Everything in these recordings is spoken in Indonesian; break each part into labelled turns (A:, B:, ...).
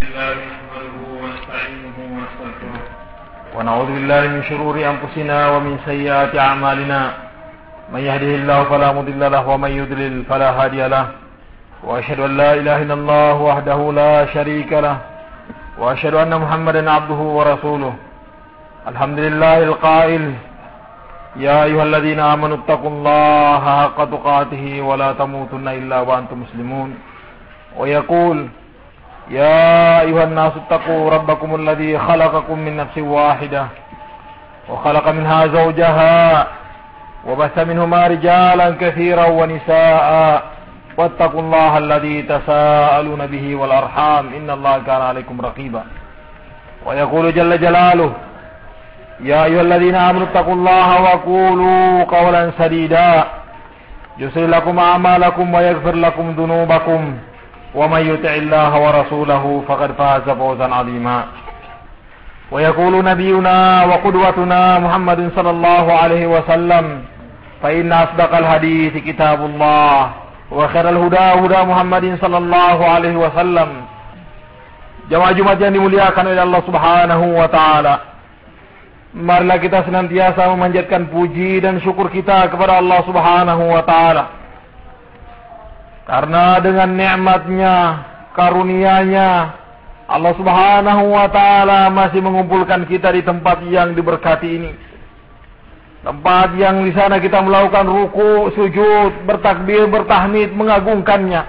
A: لله نحمده ونستعينه ونستغفره ونعوذ بالله من شرور أنفسنا ومن سيئات أعمالنا من يهده الله فلا مضل له ومن يضلل فلا هادي له وأشهد أن لا إله إلا الله وحده لا شريك له وأشهد أن محمدا عبده ورسوله الحمد لله القائل يا أيها الذين آمنوا اتقوا الله حق تقاته ولا تموتن إلا وأنتم مسلمون ويقول يا أيها الناس اتقوا ربكم الذي خلقكم من نفس واحدة وخلق منها زوجها وبث منهما رجالا كثيرا ونساء واتقوا الله الذي تساءلون به والأرحام إن الله كان عليكم رقيبا ويقول جل جلاله يا أيها الذين آمنوا اتقوا الله وقولوا قولا سديدا يصلح لكم أعمالكم ويغفر لكم ذنوبكم ومن يطع الله ورسوله فقد فاز فوزا عظيما ويقول نبينا وقدوتنا محمد صلى الله عليه وسلم فإن أصدق الحديث كتاب الله وخير الهدى هدى محمد صلى الله عليه wasallam. Jamaah Jumat yang dimuliakan oleh Allah Subhanahu wa taala. Marilah kita senantiasa memanjatkan puji dan syukur kita kepada Allah Subhanahu wa taala. Karena dengan nikmatnya, karunia-Nya, Allah Subhanahu wa taala masih mengumpulkan kita di tempat yang diberkati ini. Tempat yang di sana kita melakukan ruku, sujud, bertakbir, bertahmid, mengagungkannya.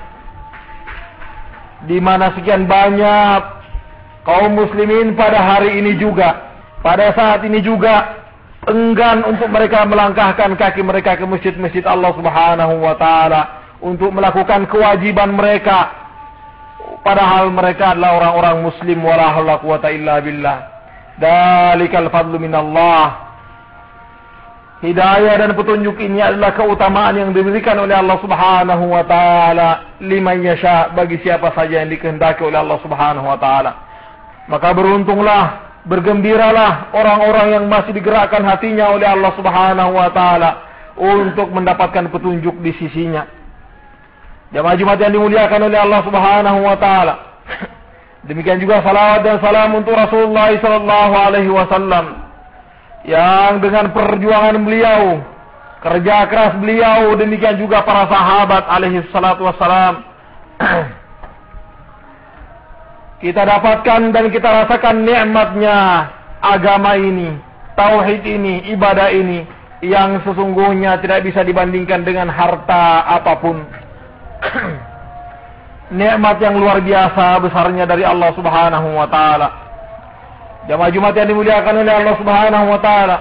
A: Di mana sekian banyak kaum muslimin pada hari ini juga, pada saat ini juga enggan untuk mereka melangkahkan kaki mereka ke masjid-masjid Allah Subhanahu wa taala untuk melakukan kewajiban mereka. Padahal mereka adalah orang-orang muslim, wala haula quwata illa billah. Dalikal fadlu minallah. Hidayah dan petunjuk ini adalah keutamaan yang diberikan oleh Allah Subhanahu wa taala liman yasha, bagi siapa saja yang dikehendaki oleh Allah Subhanahu wa taala. Maka beruntunglah, bergembiralah orang-orang yang masih digerakkan hatinya oleh Allah Subhanahu wa taala untuk mendapatkan petunjuk di sisinya. Jamaah Jumat yang dimuliakan oleh Allah Subhanahu wa taala. Demikian juga salawat dan salam untuk Rasulullah sallallahu alaihi wasallam yang dengan perjuangan beliau, kerja keras beliau, demikian juga para sahabat alaihi salatu wassalam, kita dapatkan dan kita rasakan nikmatnya agama ini, tauhid ini, ibadah ini, yang sesungguhnya tidak bisa dibandingkan dengan harta apapun. Nikmat yang luar biasa besarnya dari Allah Subhanahu wa taala. Jamaah Jumat yang dimuliakan oleh Allah Subhanahu wa taala.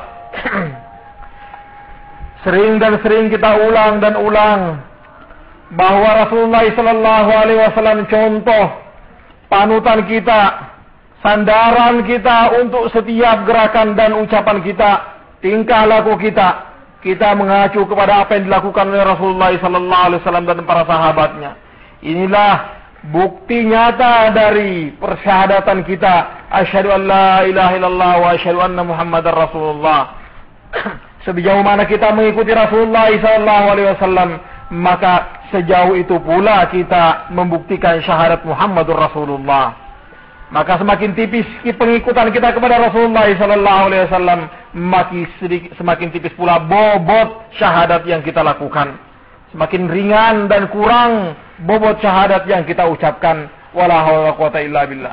A: Sering dan sering kita ulang dan ulang bahwa Rasulullah sallallahu alaihi wasallam contoh panutan kita, sandaran kita untuk setiap gerakan dan ucapan kita, tingkah laku kita. Kita mengacu kepada apa yang dilakukan oleh Rasulullah sallallahu alaihi wasallam dan para sahabatnya. Inilah bukti nyata dari persyahadatan kita, asyhadu an la ilaha illallah wa asyhadu anna muhammadar rasulullah. Sejauh mana kita mengikuti Rasulullah sallallahu alaihi wasallam, maka sejauh itu pula kita membuktikan syahadat Muhammadur Rasulullah. Maka semakin tipis pengikutan kita kepada Rasulullah sallallahu alaihi wasallam, semakin tipis pula bobot syahadat yang kita lakukan. Semakin ringan dan kurang bobot syahadat yang kita ucapkan. Wala haula quwata illa billah.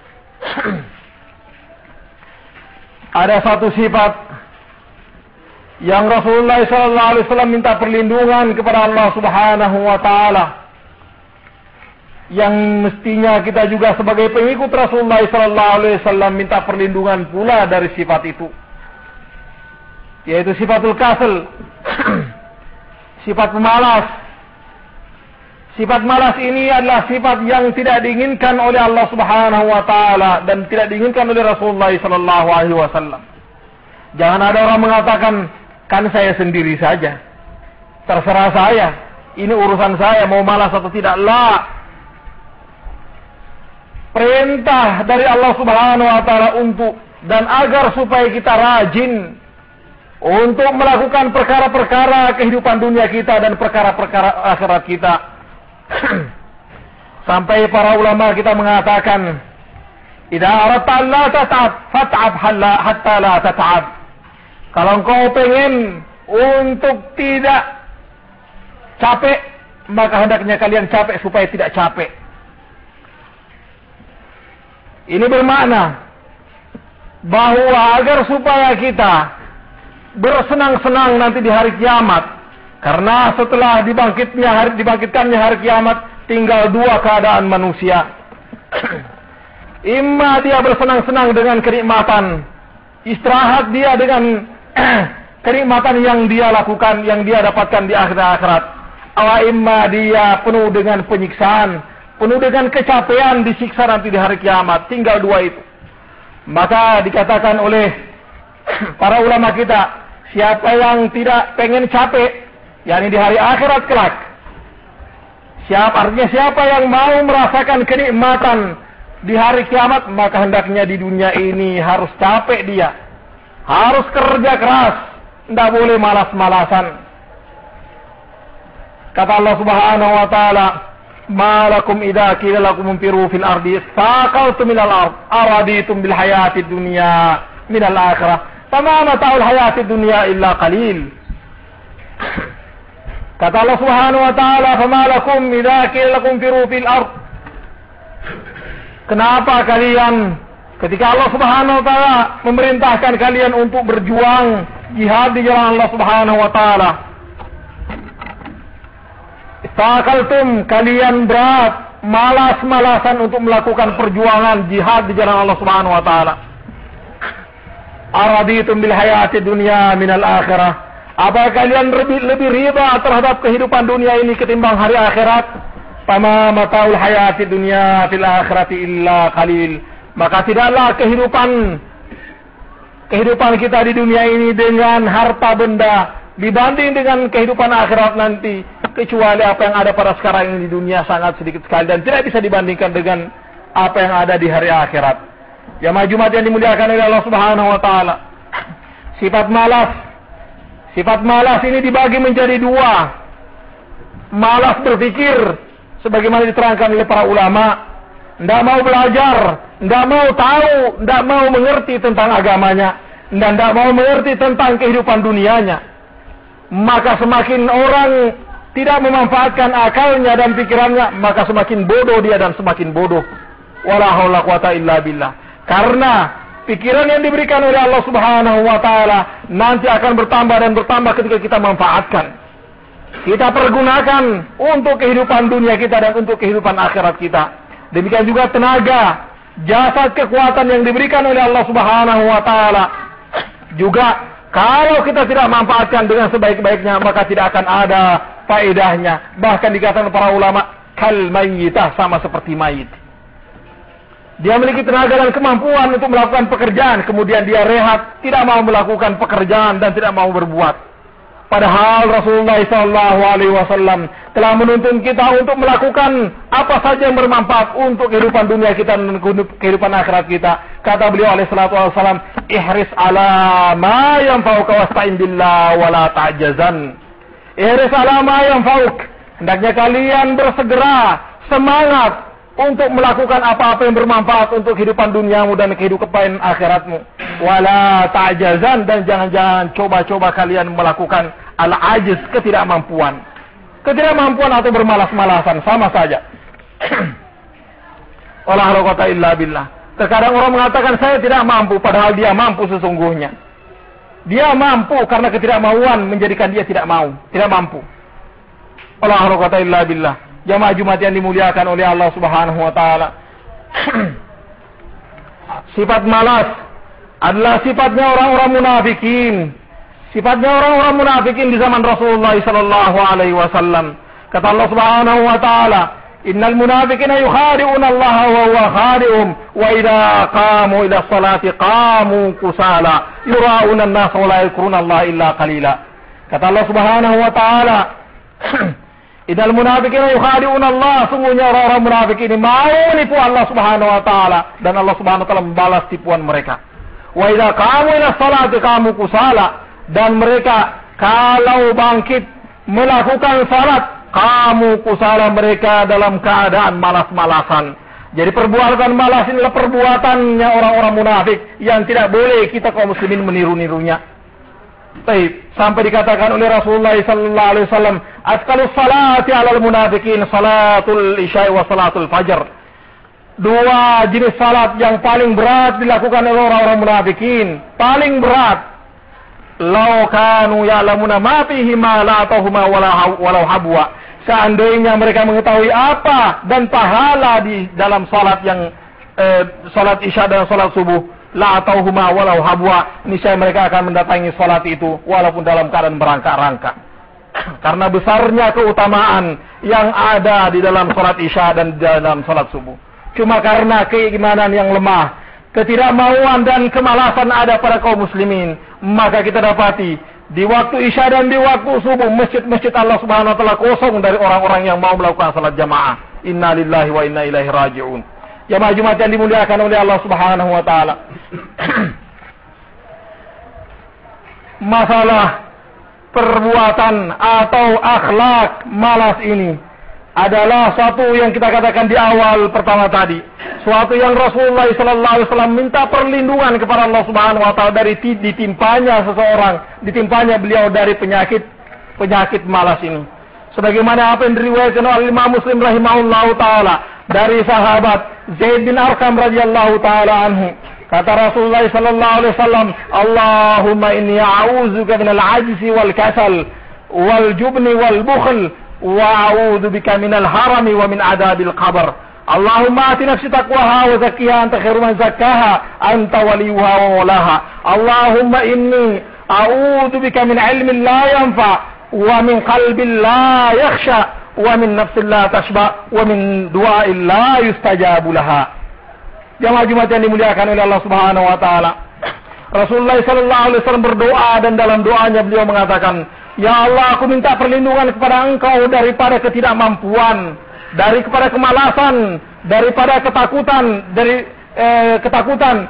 A: Ada satu sifat yang Rasulullah sallallahu alaihi wasallam minta perlindungan kepada Allah Subhanahu wa taala, yang mestinya kita juga sebagai pengikut Rasulullah sallallahu alaihi wasallam minta perlindungan pula dari sifat itu, yaitu sifatul kasal. Sifat pemalas. Sifat malas ini adalah sifat yang tidak diinginkan oleh Allah Subhanahu wa taala dan tidak diinginkan oleh Rasulullah sallallahu alaihi wasallam. Jangan ada orang mengatakan, kan saya sendiri saja, terserah saya, ini urusan saya mau malas atau tidak. La. Perintah dari Allah Subhanahu wa taala untuk dan agar supaya kita rajin untuk melakukan perkara-perkara kehidupan dunia kita dan perkara-perkara akhirat kita. Sampai para ulama kita mengatakan, Idza aradta an la tat'ab fat'ab hatta la tat'ab. Kalau engkau pengen untuk tidak capek, maka hendaknya kalian capek supaya tidak capek. Ini bermakna bahwa agar supaya kita bersenang-senang nanti di hari kiamat, karena setelah dibangkitkannya hari kiamat tinggal dua keadaan manusia. Imma dia bersenang-senang dengan kenikmatan, istirahat dia dengan kenikmatan yang dia lakukan, yang dia dapatkan di akhirat. Awa imma dia penuh dengan penyiksaan, penuh dengan kecapean, disiksa nanti di hari kiamat. Tinggal dua itu. Maka dikatakan oleh para ulama kita, siapa yang tidak pengen capek, yakni di hari akhirat kelak, artinya siapa yang mau merasakan kenikmatan di hari kiamat, maka hendaknya di dunia ini harus capek dia, harus kerja keras, tidak boleh malas-malasan. Kata Allah Subhanahu wa taala, "Ma lakum idza qila lakum infiru fil ardi saqaltum minal ard araditum bil hayatid dunya minal akhirah fama mata'ul hayatid dunya illa qalil." Kata Allah Subhanahu wa taala, "Fama lakum idza qila lakum infiru fil ard." Kenapa kalian ketika Allah Subhanahu wa taala memerintahkan kalian untuk berjuang jihad di jalan Allah Subhanahu wa taala, istaqaltum, kalian berat, malas-malasan untuk melakukan perjuangan jihad di jalan Allah Subhanahu wa taala. Araditum bil hayati dunya minal akhirah. Apa kalian lebih riba terhadap kehidupan dunia ini ketimbang hari akhirat? Fama mataul hayati dunya fil akhirati illa qalil. Maka tidaklah kehidupan kita di dunia ini dengan harta benda dibanding dengan kehidupan akhirat nanti, kecuali apa yang ada pada sekarang ini di dunia sangat sedikit sekali dan tidak bisa dibandingkan dengan apa yang ada di hari akhirat. Jamaah Jumat yang dimuliakan oleh Allah Subhanahu wa taala. Sifat malas ini dibagi menjadi dua. Malas berpikir sebagaimana diterangkan oleh para ulama, tidak mau belajar, tidak mau tahu, tidak mau mengerti tentang agamanya, dan tidak mau mengerti tentang kehidupan dunianya. Maka semakin orang tidak memanfaatkan akalnya dan pikirannya, maka semakin bodoh dia dan semakin bodoh. Wala haula quwata illa billah. Karena pikiran yang diberikan oleh Allah Subhanahu wa taala nanti akan bertambah dan bertambah ketika kita manfaatkan. Kita pergunakan untuk kehidupan dunia kita dan untuk kehidupan akhirat kita. Demikian juga tenaga, jasad, kekuatan yang diberikan oleh Allah Subhanahu wa taala juga kalau kita tidak manfaatkan dengan sebaik-baiknya, maka tidak akan ada faedahnya. Bahkan dikatakan para ulama, kal mayyitah, sama seperti mayit. Dia memiliki tenaga dan kemampuan untuk melakukan pekerjaan, kemudian dia rehat, tidak mau melakukan pekerjaan dan tidak mau berbuat. Padahal Rasulullah SAW telah menuntun kita untuk melakukan apa saja yang bermanfaat untuk kehidupan dunia kita dan kehidupan akhirat kita. Kata beliau alaihissalam, ihris ala ma yanfa'uka wasta'in billah wa la ta'jazan. Ihris ala ma yanfa'uk. Hendaknya kalian bersegera, semangat untuk melakukan apa-apa yang bermanfaat untuk kehidupan duniamu dan kehidupan akhiratmu. Wala ta'jazan, dan jangan-jangan coba-coba kalian melakukan al-ajiz, ketidakmampuan. Ketidakmampuan atau bermalas-malasan, sama saja. Wala haula quwata illa billah. Terkadang orang mengatakan saya tidak mampu, padahal dia mampu sesungguhnya. Dia mampu karena ketidakmauan menjadikan dia tidak mampu. Wala haula quwata illa billah. Jamaah Jumat yang dimuliakan oleh Allah Subhanahu wa taala. Sifat malas adalah sifatnya orang-orang munafikin. Sifatnya orang-orang munafikin di zaman Rasulullah sallallahu alaihi wasallam. Kata Allah Subhanahu wa taala, "Innal munafiqina yukhadi'una Allah wa huwa khadi'uhum wa idza qamu ila sholati qamu kusala yura'una an-nasa wa la yadhkuruna Allah illa qalila." Kata Allah Subhanahu wa taala, "Innal munafiqina yukhadi'una Allah." Sungguhnya orang-orang munafik ini mau menipu Allah Subhanahu wa taala dan Allah Subhanahu wa taala membalas tipuan mereka. Wa idza qamu ila sholati qamu kusala, dan mereka kalau bangkit melakukan salat, qamu kusala, mereka dalam keadaan malas-malasan,
B: Jadi perbuatan malas inilah perbuatannya orang-orang munafik yang tidak boleh kita kaum muslimin meniru-nirunya. Baik, sampai dikatakan oleh Rasulullah sallallahu alaihi wasallam, "Asqalus salati 'alal munafiqin salatul isya wa salatul fajr." Dua jenis salat yang paling berat dilakukan oleh orang-orang munafikin, paling berat. Law kanu ya'lamuna ma fihi ma la atahuma walau habwa. Seandainya mereka mengetahui apa dan pahala di dalam salat yang salat isya dan salat subuh, la atauhuma walau habwa, niscaya mereka akan mendatangi salat itu walaupun dalam keadaan berangka-rangka. Karena besarnya keutamaan yang ada di dalam salat isya dan di dalam salat subuh. Cuma karena keimanan yang lemah, ketidakmauan dan kemalasan ada pada kaum muslimin, maka kita dapati di waktu isya dan di waktu subuh masjid-masjid Allah Subhanahu wa taala kosong dari orang-orang yang mau melakukan salat jamaah. Inna lillahi wa inna ilaihi raji'un. Jamaah Jumat yang dimuliakan oleh Allah Subhanahu wa taala. Masalah perbuatan atau akhlak malas ini adalah suatu yang kita katakan di awal pertama tadi, suatu yang Rasulullah sallallahu alaihi wasallam minta perlindungan kepada Allah Subhanahu wa taala dari ditimpanya beliau dari penyakit malas ini. Sebagaimana apa yang diriwayatkan oleh Imam Muslim rahimahullahu taala dari sahabat Zaid bin Arqam radhiyallahu taala anhu, kata Rasulullah sallallahu alaihi wasallam, "Allahumma inni a'udzuka minal 'ajzi wal kasal wal jubni wal bukhl wa a'udzu bika minal harami wa min adabil qabr. Allahumma ati nafsi taqwaha wa zakkiha anta khairu man zakkaha anta waliyuha wa mawlaha. Allahumma inni a'udzu bika min 'ilmin la yanfa wa min qalbin la yakhsha wa min nafsin la tashba wa min du'ain la yustajabu laha." Jamaah Jumat yang dimuliakan oleh Allah Subhanahu wa taala, Rasulullah sallallahu alaihi wasallam berdoa dan dalam doanya beliau mengatakan, "Ya Allah, aku minta perlindungan kepada Engkau daripada ketidakmampuan, daripada kemalasan, daripada ketakutan, ketakutan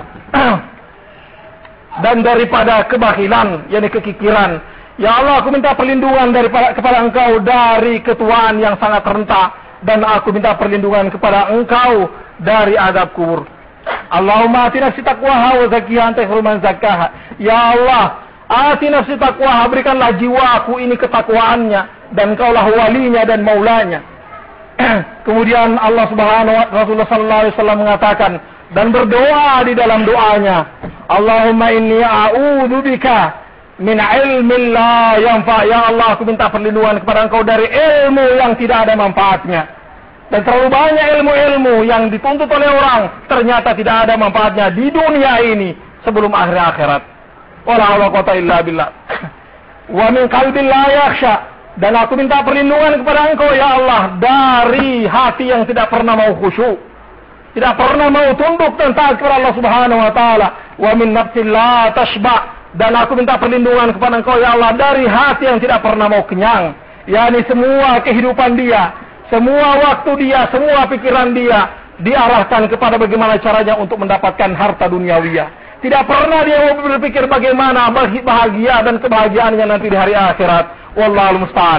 B: dan daripada kebakilan, yakni kekikiran. Ya Allah, aku minta perlindungan kepada Engkau dari ketuaan yang sangat renta, dan aku minta perlindungan kepada Engkau dari azab kubur. Allahumma ati nafsi taqwaha wa zakkiha anta khairu man zakkaha." Ya Allah, ati nafsi taqwaha, berikanlah jiwaku ini ketakwaannya, dan Engkaulah walinya dan maulanya. Kemudian Allah Rasulullah sallallahu alaihi wasallam mengatakan dan berdoa di dalam doanya, "Allahumma inni a'udzu bika min ilmin la yanfa." Ya Allah, aku minta perlindungan kepada Engkau dari ilmu yang tidak ada manfaatnya. Dan terlalu banyak ilmu-ilmu yang dituntut oleh orang ternyata tidak ada manfaatnya di dunia ini sebelum akhirat. Wala haula quwwata illa billah. Wa min qalbin la yakhsha, dan aku minta perlindungan kepada Engkau ya Allah dari hati yang tidak pernah mau khusyuk, tidak pernah mau tunduk dan taat kepada Allah Subhanahu wa taala. Wa min nafsin la tashba, dan aku minta perlindungan kepada Engkau ya Allah dari hati yang tidak pernah mau kenyang, yakni semua kehidupan dia, semua waktu dia, semua pikiran dia diarahkan kepada bagaimana caranya untuk mendapatkan harta duniawiyah. Tidak pernah dia mau berpikir bagaimana bahagia dan kebahagiaannya nanti di hari akhirat. Wallahul musta'an.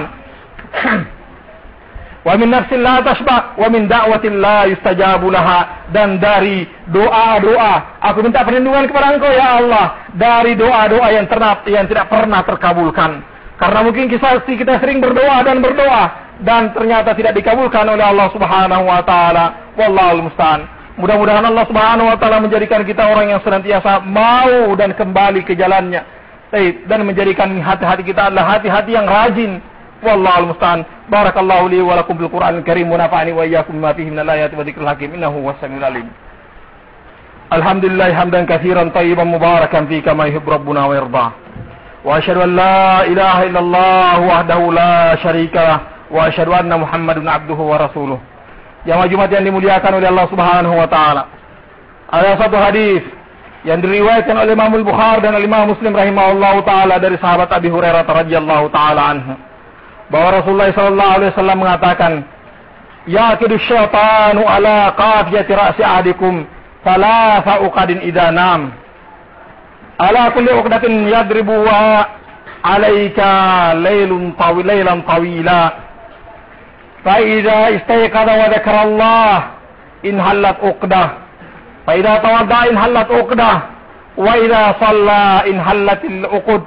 B: Wa min nafsin la tashba wa min da'watin la yustajabu laha, dan dari doa-doa aku minta perlindungan kepada Engkau ya Allah dari doa-doa yang tidak pernah terkabulkan. Karena mungkin kita sering berdoa dan ternyata tidak dikabulkan oleh Allah Subhanahu wa taala. Wallahul musta'an. Mudah-mudahan Allah Subhanahu wa taala menjadikan kita orang yang senantiasa mau dan kembali ke jalannya. Dan menjadikan hati-hati kita adalah hati-hati yang rajin. Wallahul musta'an. Barakallahu li wa lakum bil Qur'anil Karim wa nafa'ani wa iyyakum bima fihi minal ayati wa dzikril hakim. Innahu was-sami'ul 'alim. Alhamdulillah hamdan katsiran thayyiban mubarakan fi kama yuhibbu rabbuna wa yarda. Wa asyhadu an la ilaha illallah wahdahu la syarika lah, wa asyhadu anna Muhammadan 'abduhu wa rasuluh. Jamaah Jumat yang dimuliakan oleh Allah Subhanahu wa taala. Ada satu hadis yang diriwayatkan oleh Imam Al-Bukhari dan Imam Muslim rahimahullahu taala dari sahabat Abi Hurairah radhiyallahu taala anhu, bahwa Rasulullah sallallahu alaihi wasallam mengatakan, "Yaqidu syaitanu ala qafiyati ra'si ahadikum thalatha uqadin idza nam. Ala kulli uqdatin yadribu wa alayka laylan tawila. Fa idza istayqadha wa dzakara Allah inhallat uqdah, fa idza tawadda inhallat uqdah, wa idza shalla inhallatil uqud,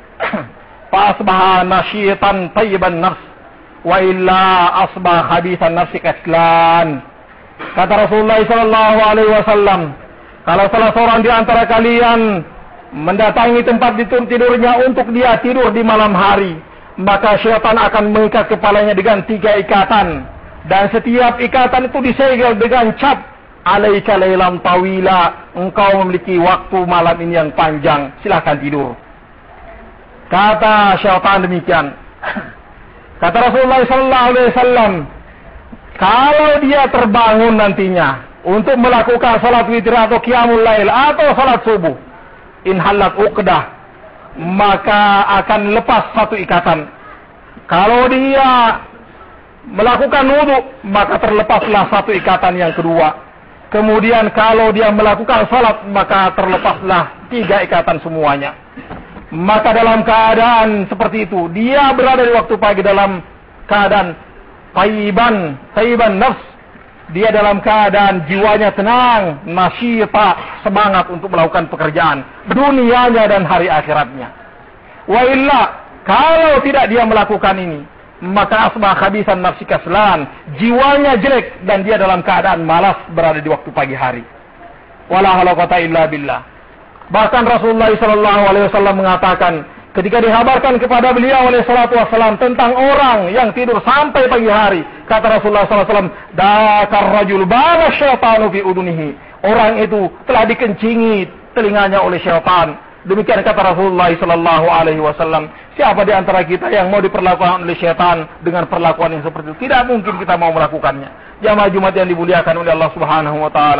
B: fa asbaha nasyitan tayyiban nafs, wa illa asbaha khabithan nafsi kaslan. Kata Rasulullah sallallahu alaihi wasallam, kalau salah seorang di antara kalian mendatangi tempat tidurnya untuk dia tidur di malam hari, maka syaitan akan mengikat kepalanya dengan 3 ikatan, dan setiap ikatan itu disegel dengan cap, alaika lailam tawila, engkau memiliki waktu malam ini yang panjang, silakan tidur. Kata syaitan demikian. Kata Rasulullah sallallahu alaihi wasallam, kalau dia terbangun nantinya untuk melakukan salat witir atau qiyamul lail atau salat subuh, inhallat uqdah, maka akan lepas 1 ikatan. Kalau dia melakukan wudu, maka terlepaslah 1 ikatan yang kedua. Kemudian kalau dia melakukan salat, maka terlepaslah 3 ikatan semuanya. Maka dalam keadaan seperti itu, dia berada di waktu pagi dalam keadaan tayyiban nafs, dia dalam keadaan jiwanya tenang, nasyita, semangat untuk melakukan pekerjaan dunianya dan hari akhiratnya. Wa illa, kalau tidak dia melakukan ini, maka asbah khabisan nafsi kaslan, jiwanya jelek dan dia dalam keadaan malas berada di waktu pagi hari. Wala haula quwata illa billah. Bahkan Rasulullah sallallahu alaihi wasallam mengatakan, ketika dikabarkan kepada beliau oleh salatu wassalam tentang orang yang tidur sampai pagi hari, kata Rasulullah sallallahu alaihi wasallam, dakar rajul bana syaitanu fi udunihi, orang itu telah dikencingi telinganya oleh syaitan. Demikian kata Rasulullah sallallahu alaihi wasallam. Siapa di antara kita yang mau diperlakukan oleh syaitan dengan perlakuan yang seperti itu? Tidak mungkin kita mau melakukannya. Jamaah Jumat yang dimuliakan oleh Allah Subhanahu wa taala,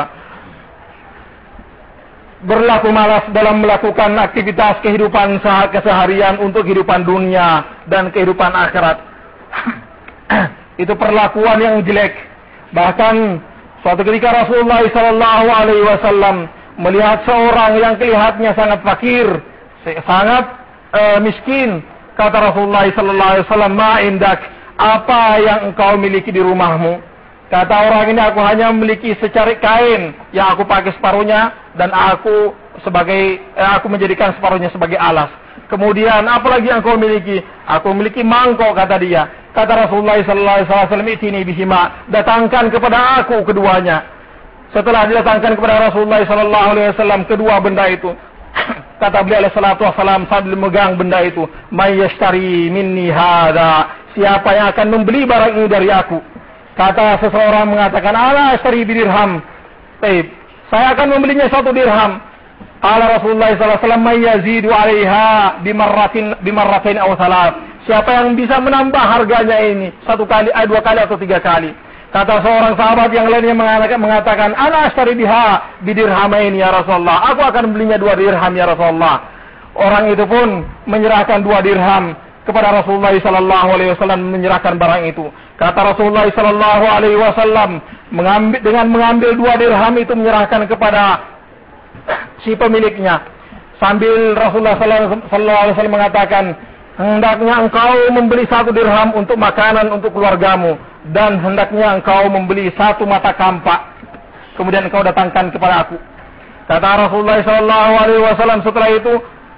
B: berlaku malas dalam melakukan aktivitas kehidupan keseharian untuk kehidupan dunia dan kehidupan akhirat. Itu perlakuan yang jelek. Bahkan suatu ketika Rasulullah sallallahu alaihi wasallam melihat seorang yang kelihatannya sangat fakir, sangat miskin. Kata Rasulullah sallallahu alaihi wasallam, "Ma indak? Apa yang engkau miliki di rumahmu?" Kata orang ini, "Aku hanya memiliki secarik kain yang aku pakai separuhnya dan aku menjadikan separuhnya sebagai alas." Kemudian, "Apa lagi yang kau miliki?" "Aku memiliki mangkok," kata dia. Kata Rasulullah sallallahu alaihi wasallam, "Itini bihima." Datangkan kepada aku keduanya. Setelah didatangkan kepada Rasulullah sallallahu alaihi wasallam kedua benda itu, kata beliau alaihi salatu wasallam sambil memegang benda itu, "May yashtari minni hadza?" Siapa yang akan membeli barang ini dari aku? Kata seseorang mengatakan, "Ala ashtari bidirham." Baik, saya akan membelinya 1 dirham. Ala Rasulullah sallallahu alaihi wasallam, "May yazidu 'alaiha bimarratain aw salat." Siapa yang bisa menambah harganya ini 1 kali, 2 kali atau 3 kali? Kata seorang sahabat yang lainnya mengatakan, "Ana ashtari biha bidirhamain ya Rasulullah." Aku akan belinya 2 dirham ya Rasulullah. Orang itu pun menyerahkan 2 dirham kepada Rasulullah sallallahu alaihi wasallam, menyerahkan barang itu. Kata Rasulullah sallallahu alaihi wasallam, dengan mengambil 2 dirham itu menyerahkan kepada si pemiliknya. Sambil Rasulullah sallallahu alaihi wasallam mengatakan, "Hendaknya engkau membeli 1 dirham untuk makanan untuk keluargamu, dan hendaknya engkau membeli 1 mata kampak. Kemudian engkau datangkan kepada aku." Kata Rasulullah sallallahu alaihi wasallam setelah itu,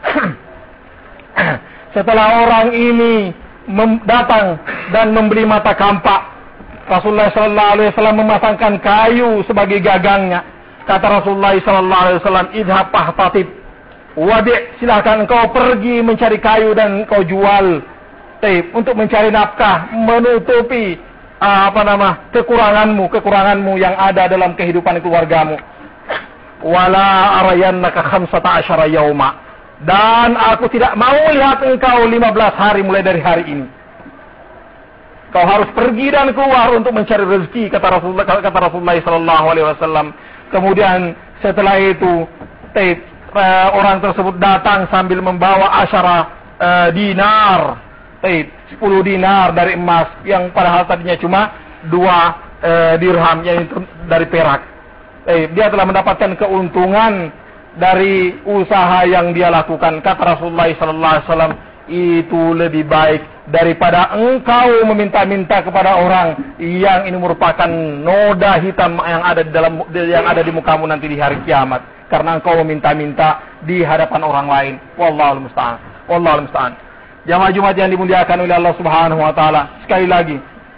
B: setelah orang ini datang dan membeli mata kampak, Rasulullah sallallahu alaihi wasallam memasangkan kayu sebagai gagangnya. Kata Rasulullah sallallahu alaihi wasallam, "Idhab fahtatib wadi'." Silakan engkau pergi mencari kayu dan engkau jual untuk mencari nafkah, menutupi kekuranganmu yang ada dalam kehidupan keluargamu. "Wala arayannaka 15 yauma." Dan aku tidak mau lihat engkau 15 hari mulai dari hari ini. Kau harus pergi dan keluar untuk mencari rezeki, kata Rasulullah sallallahu alaihi wasallam. Kemudian setelah itu orang tersebut datang sambil membawa 10 dinar, 10 dinar dari emas yang padahal tadinya cuma 2 dirham, yaitu dari perak. Dia telah mendapatkan keuntungan dari usaha yang dia lakukan. Kata Rasulullah sallallahu alaihi wasallam, itu lebih baik daripada engkau meminta-minta kepada orang yang ini merupakan noda hitam yang ada di mukamu nanti di hari kiamat, karena engkau meminta-minta di hadapan orang lain. Wallahul musta'an. Wallahul musta'an. Jamaah Jumat yang dimuliakan oleh Allah Subhanahu wa taala, sekali lagi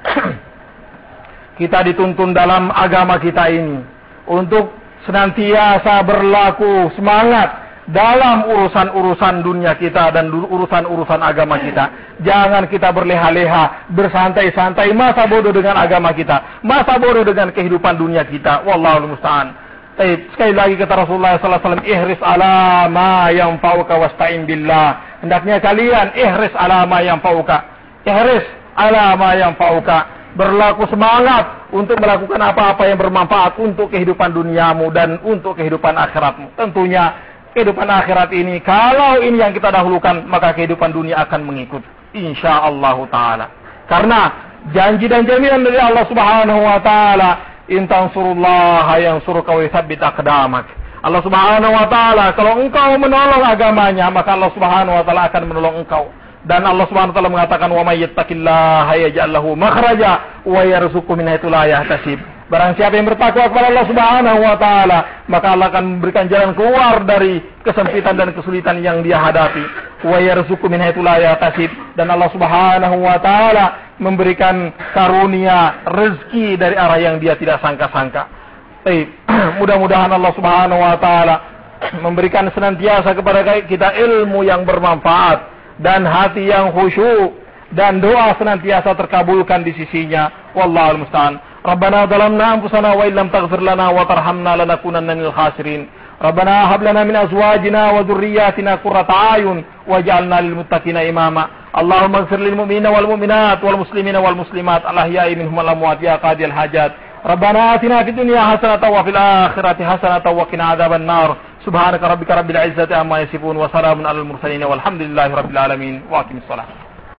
B: kita dituntun dalam agama kita ini untuk senantiasa berlaku semangat dalam urusan-urusan dunia kita dan urusan-urusan agama kita. Jangan kita berleha-leha, bersantai-santai, masa bodoh dengan agama kita, masa bodoh dengan kehidupan dunia kita. Wallahul musta'an. Sekali lagi kata Rasulullah sallallahu alaihi wasallam, ihris ala ma yanfa'uka wasta'in billah. Hendaknya kalian ihris ala ma yanfa'uka. Ihris ala ma yanfa'uka. Berlaku semangat untuk melakukan apa-apa yang bermanfaat untuk kehidupan duniamu dan untuk kehidupan akhiratmu. Tentunya kehidupan akhirat ini, kalau ini yang kita dahulukan, maka kehidupan dunia akan mengikut, insyaallah taala. Karena janji dan jaminan dari Allah Subhanahu wa taala, in tansurullaha yansurka wa yuthabbit aqdamak. Allah Subhanahu wa taala, kalau engkau menolong agamanya, maka Allah Subhanahu wa taala akan menolong engkau. Dan Allah Subhanahu wa taala mengatakan, wa may yattaqillaha yaj'al lahu makhraja wa yarzuqhu min haitsu la yahtasib. Barang siapa yang bertakwa kepada Allah Subhanahu wa taala, maka Allah akan memberikan jalan keluar dari kesempitan dan kesulitan yang dia hadapi. Wa yarzuqhu min haitsu la yahtasib. Dan Allah Subhanahu wa taala memberikan karunia rezeki dari arah yang dia tidak sangka-sangka. Mudah-mudahan Allah Subhanahu wa taala memberikan senantiasa kepada kita ilmu yang bermanfaat dan hati yang khusyuk, dan doa senantiasa terkabulkan di sisinya. Wallahul musta'an. Rabbana zalamna anfusana wa illam taghfir lana wa tarhamna lanakunanna minal khasirin. Rabbana hab lana min azwajina wa dhurriyyatina qurrata a'yun waj'alna lil muttaqina imama. Allahumma ighfir lil mu'minina wal mu'minat wal muslimina wal muslimat al ahya'i minhum wal amwat ya qadiyal hajat. Rabbana atina fid dunya hasanatan wa fil akhirati hasanatan wa qina adzaban nar. Subhanaka rabbika rabbil izzati amma yasifun wa salamun alal mursalin walhamdulillahi rabbil alamin. Wa aqimis salat.